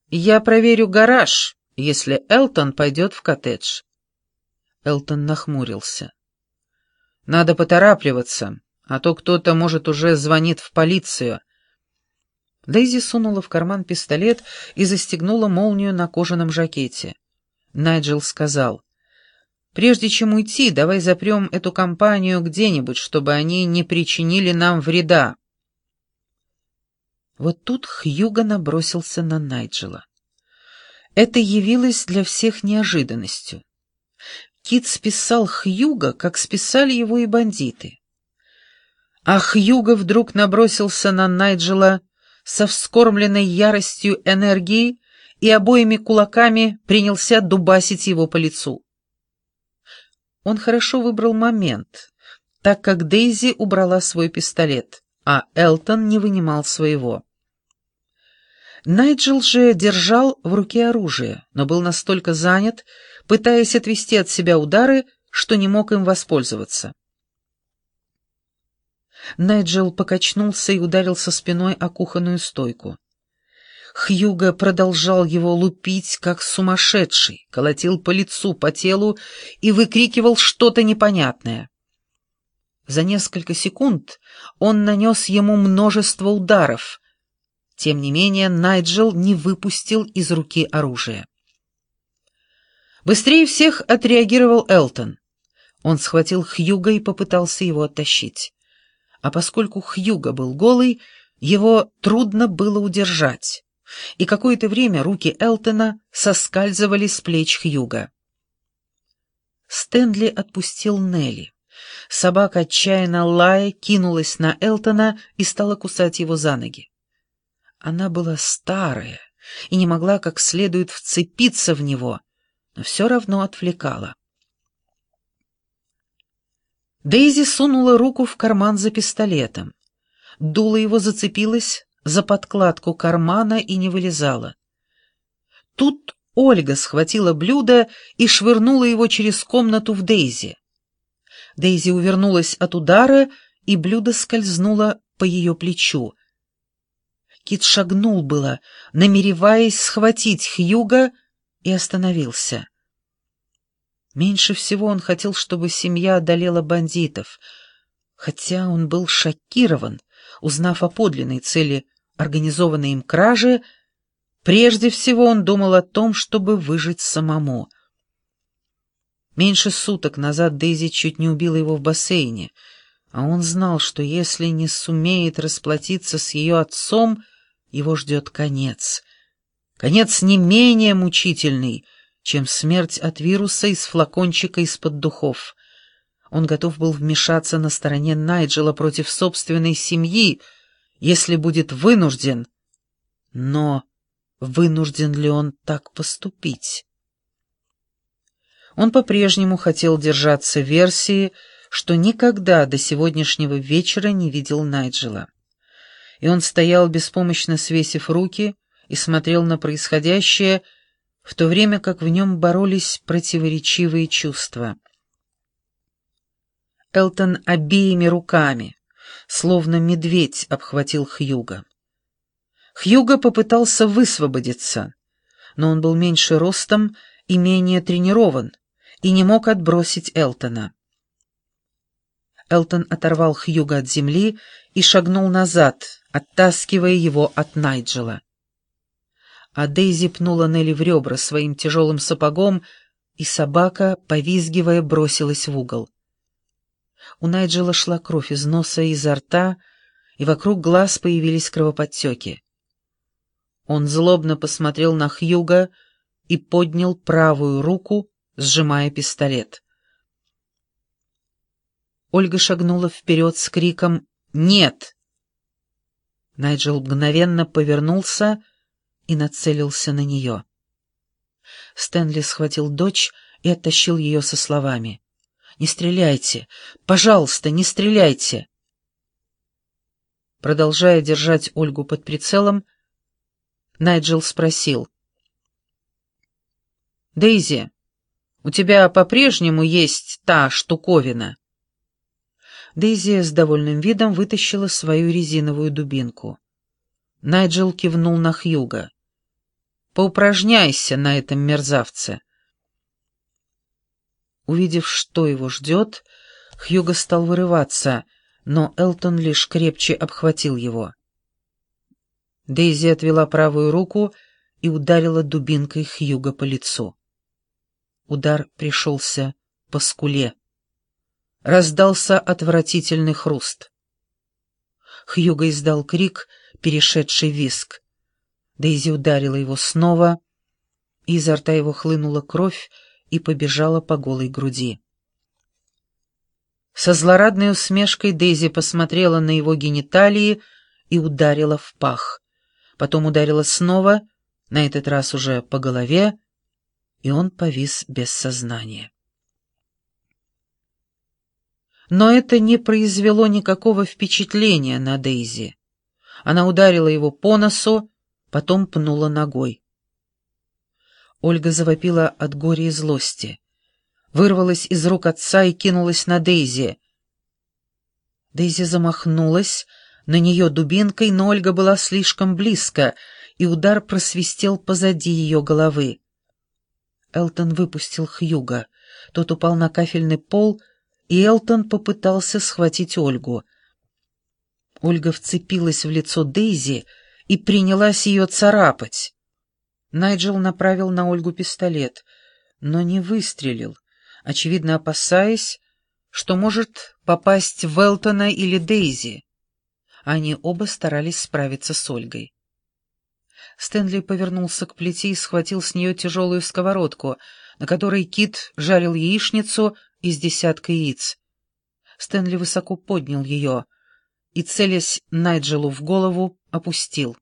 «Я проверю гараж, если Элтон пойдет в коттедж». Элтон нахмурился. «Надо поторапливаться, а то кто-то, может, уже звонит в полицию». Дейзи сунула в карман пистолет и застегнула молнию на кожаном жакете. Найджел сказал: «Прежде чем уйти, давай запрем эту компанию где-нибудь, чтобы они не причинили нам вреда». Вот тут Хьюго набросился на Найджела. Это явилось для всех неожиданностью. Кит списал Хьюго, как списали его и бандиты. А Хьюго вдруг набросился на Найджела со вскормленной яростью энергией и обоими кулаками принялся дубасить его по лицу. Он хорошо выбрал момент, так как Дейзи убрала свой пистолет, а Элтон не вынимал своего. Найджел же держал в руке оружие, но был настолько занят, пытаясь отвести от себя удары, что не мог им воспользоваться. Найджел покачнулся и ударился спиной о кухонную стойку. Хьюго продолжал его лупить, как сумасшедший, колотил по лицу, по телу и выкрикивал что-то непонятное. За несколько секунд он нанес ему множество ударов. Тем не менее, Найджел не выпустил из руки оружие. Быстрее всех отреагировал Элтон. Он схватил Хьюго и попытался его оттащить. А поскольку Хьюго был голый, его трудно было удержать, и какое-то время руки Элтона соскальзывали с плеч Хьюго. Стэнли отпустил Нелли. Собака, отчаянно лая, кинулась на Элтона и стала кусать его за ноги. Она была старая и не могла как следует вцепиться в него, но все равно отвлекала. Дейзи сунула руку в карман за пистолетом. Дуло его зацепилось за подкладку кармана и не вылезало. Тут Ольга схватила блюдо и швырнула его через комнату в Дейзи. Дейзи увернулась от удара, и блюдо скользнуло по ее плечу. Кит шагнул было, намереваясь схватить Хьюго, и остановился. Меньше всего он хотел, чтобы семья одолела бандитов, хотя он был шокирован, узнав о подлинной цели организованной им кражи. Прежде всего он думал о том, чтобы выжить самому. Меньше суток назад Дейзи чуть не убила его в бассейне, а он знал, что если не сумеет расплатиться с ее отцом, его ждет конец. Конец не менее мучительный, чем смерть от вируса из флакончика из-под духов. Он готов был вмешаться на стороне Найджела против собственной семьи, если будет вынужден. Но вынужден ли он так поступить? Он по-прежнему хотел держаться версии, что никогда до сегодняшнего вечера не видел Найджела. И он стоял, беспомощно свесив руки, и смотрел на происходящее, в то время как в нем боролись противоречивые чувства. Элтон обеими руками, словно медведь, обхватил Хьюго. Хьюго попытался высвободиться, но он был меньше ростом и менее тренирован, и не мог отбросить Элтона. Элтон оторвал Хьюго от земли и шагнул назад, оттаскивая его от Найджела. А Дейзи пнула Нелли в ребра своим тяжелым сапогом, и собака, повизгивая, бросилась в угол. У Найджела шла кровь из носа и изо рта, и вокруг глаз появились кровоподтеки. Он злобно посмотрел на Хьюго и поднял правую руку, сжимая пистолет. Ольга шагнула вперед с криком «Нет!». Найджел мгновенно повернулся и нацелился на нее. Стэнли схватил дочь и оттащил ее со словами: «Не стреляйте! Пожалуйста, не стреляйте!» Продолжая держать Ольгу под прицелом, Найджел спросил: «Дейзи, у тебя по-прежнему есть та штуковина?» Дейзи с довольным видом вытащила свою резиновую дубинку. Найджел кивнул на Хьюго. поупражняйся на этом мерзавце». Увидев, что его ждет, Хьюго стал вырываться, но Элтон лишь крепче обхватил его. Дейзи отвела правую руку и ударила дубинкой Хьюго по лицу. Удар пришелся по скуле. Раздался отвратительный хруст. Хьюго издал крик, перешедший в визг. Дейзи ударила его снова, и изо рта его хлынула кровь и побежала по голой груди. Со злорадной усмешкой Дейзи посмотрела на его гениталии и ударила в пах. Потом ударила снова, на этот раз уже по голове, и он повис без сознания. Но это не произвело никакого впечатления на Дейзи. Она ударила его по носу, потом пнула ногой. Ольга завопила от горя и злости, вырвалась из рук отца и кинулась на Дейзи. Дейзи замахнулась на нее дубинкой, но Ольга была слишком близко, и удар просвистел позади ее головы. Элтон выпустил Хьюго. Тот упал на кафельный пол, и Элтон попытался схватить Ольгу. Ольга вцепилась в лицо Дейзи и принялась ее царапать. Найджел направил на Ольгу пистолет, но не выстрелил, очевидно опасаясь, что может попасть в Элтона или Дейзи. Они оба старались справиться с Ольгой. Стэнли повернулся к плите и схватил с нее тяжелую сковородку, на которой Кит жарил яичницу из десятка яиц. Стэнли высоко поднял ее и, целясь Найджелу в голову, опустил.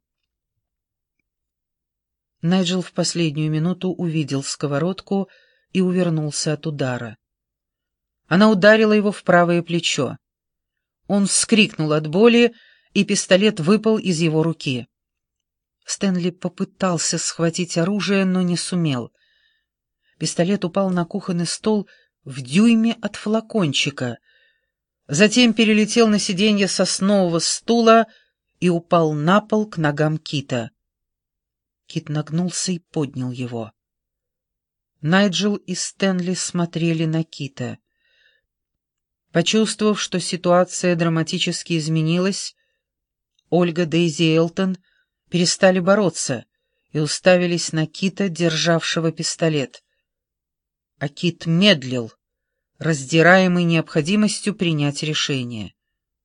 Найджел в последнюю минуту увидел сковородку и увернулся от удара. Она ударила его в правое плечо. Он вскрикнул от боли, и пистолет выпал из его руки. Стэнли попытался схватить оружие, но не сумел. Пистолет упал на кухонный стол в дюйме от флакончика, затем перелетел на сиденье соснового стула и упал на пол к ногам Кита. Кит нагнулся и поднял его. Найджел и Стэнли смотрели на Кита. Почувствовав, что ситуация драматически изменилась, Ольга, Дейзи и Элтон перестали бороться и уставились на Кита, державшего пистолет. А Кит медлил, раздираемый необходимостью принять решение.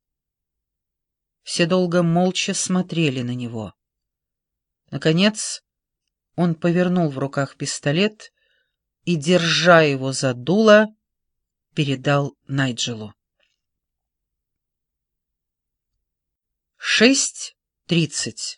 Все долго молча смотрели на него. Наконец, он повернул в руках пистолет и, держа его за дуло, передал Найджелу. 6:30.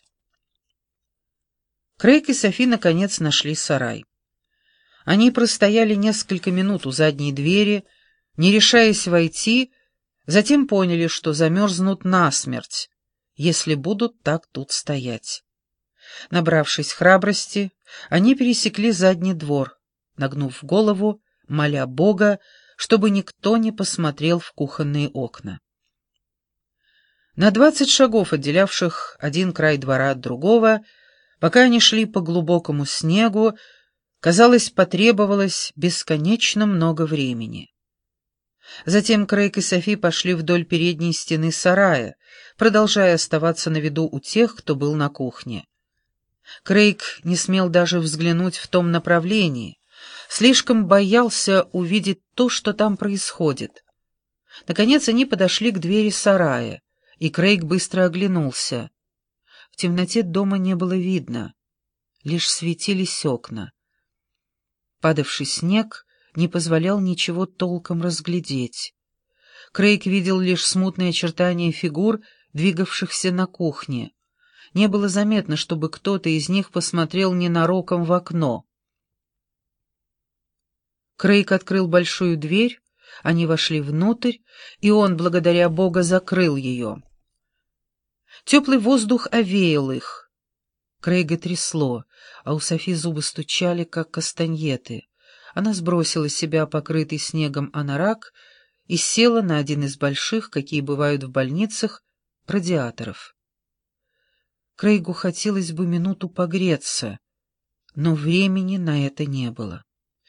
Крейг и Софи наконец нашли сарай. Они простояли несколько минут у задней двери, не решаясь войти, затем поняли, что замерзнут насмерть, если будут так тут стоять. Набравшись храбрости, они пересекли задний двор, нагнув голову, моля Бога, чтобы никто не посмотрел в кухонные окна. На 20 шагов, отделявших один край двора от другого, пока они шли по глубокому снегу, казалось, потребовалось бесконечно много времени. Затем Крейг и Софи пошли вдоль передней стены сарая, продолжая оставаться на виду у тех, кто был на кухне. Крейг не смел даже взглянуть в том направлении, слишком боялся увидеть то, что там происходит. Наконец они подошли к двери сарая, и Крейг быстро оглянулся. В темноте дома не было видно, лишь светились окна. Падавший снег не позволял ничего толком разглядеть. Крейг видел лишь смутные очертания фигур, двигавшихся на кухне. Не было заметно, чтобы кто-то из них посмотрел ненароком в окно. Крейг открыл большую дверь, они вошли внутрь, и он, благодаря Богу, закрыл ее. Теплый воздух овеял их. Крейга трясло, а у Софи зубы стучали, как кастаньеты. Она сбросила с себя покрытый снегом анорак и села на один из больших, какие бывают в больницах, радиаторов. Крейгу хотелось бы минуту погреться, но времени на это не было.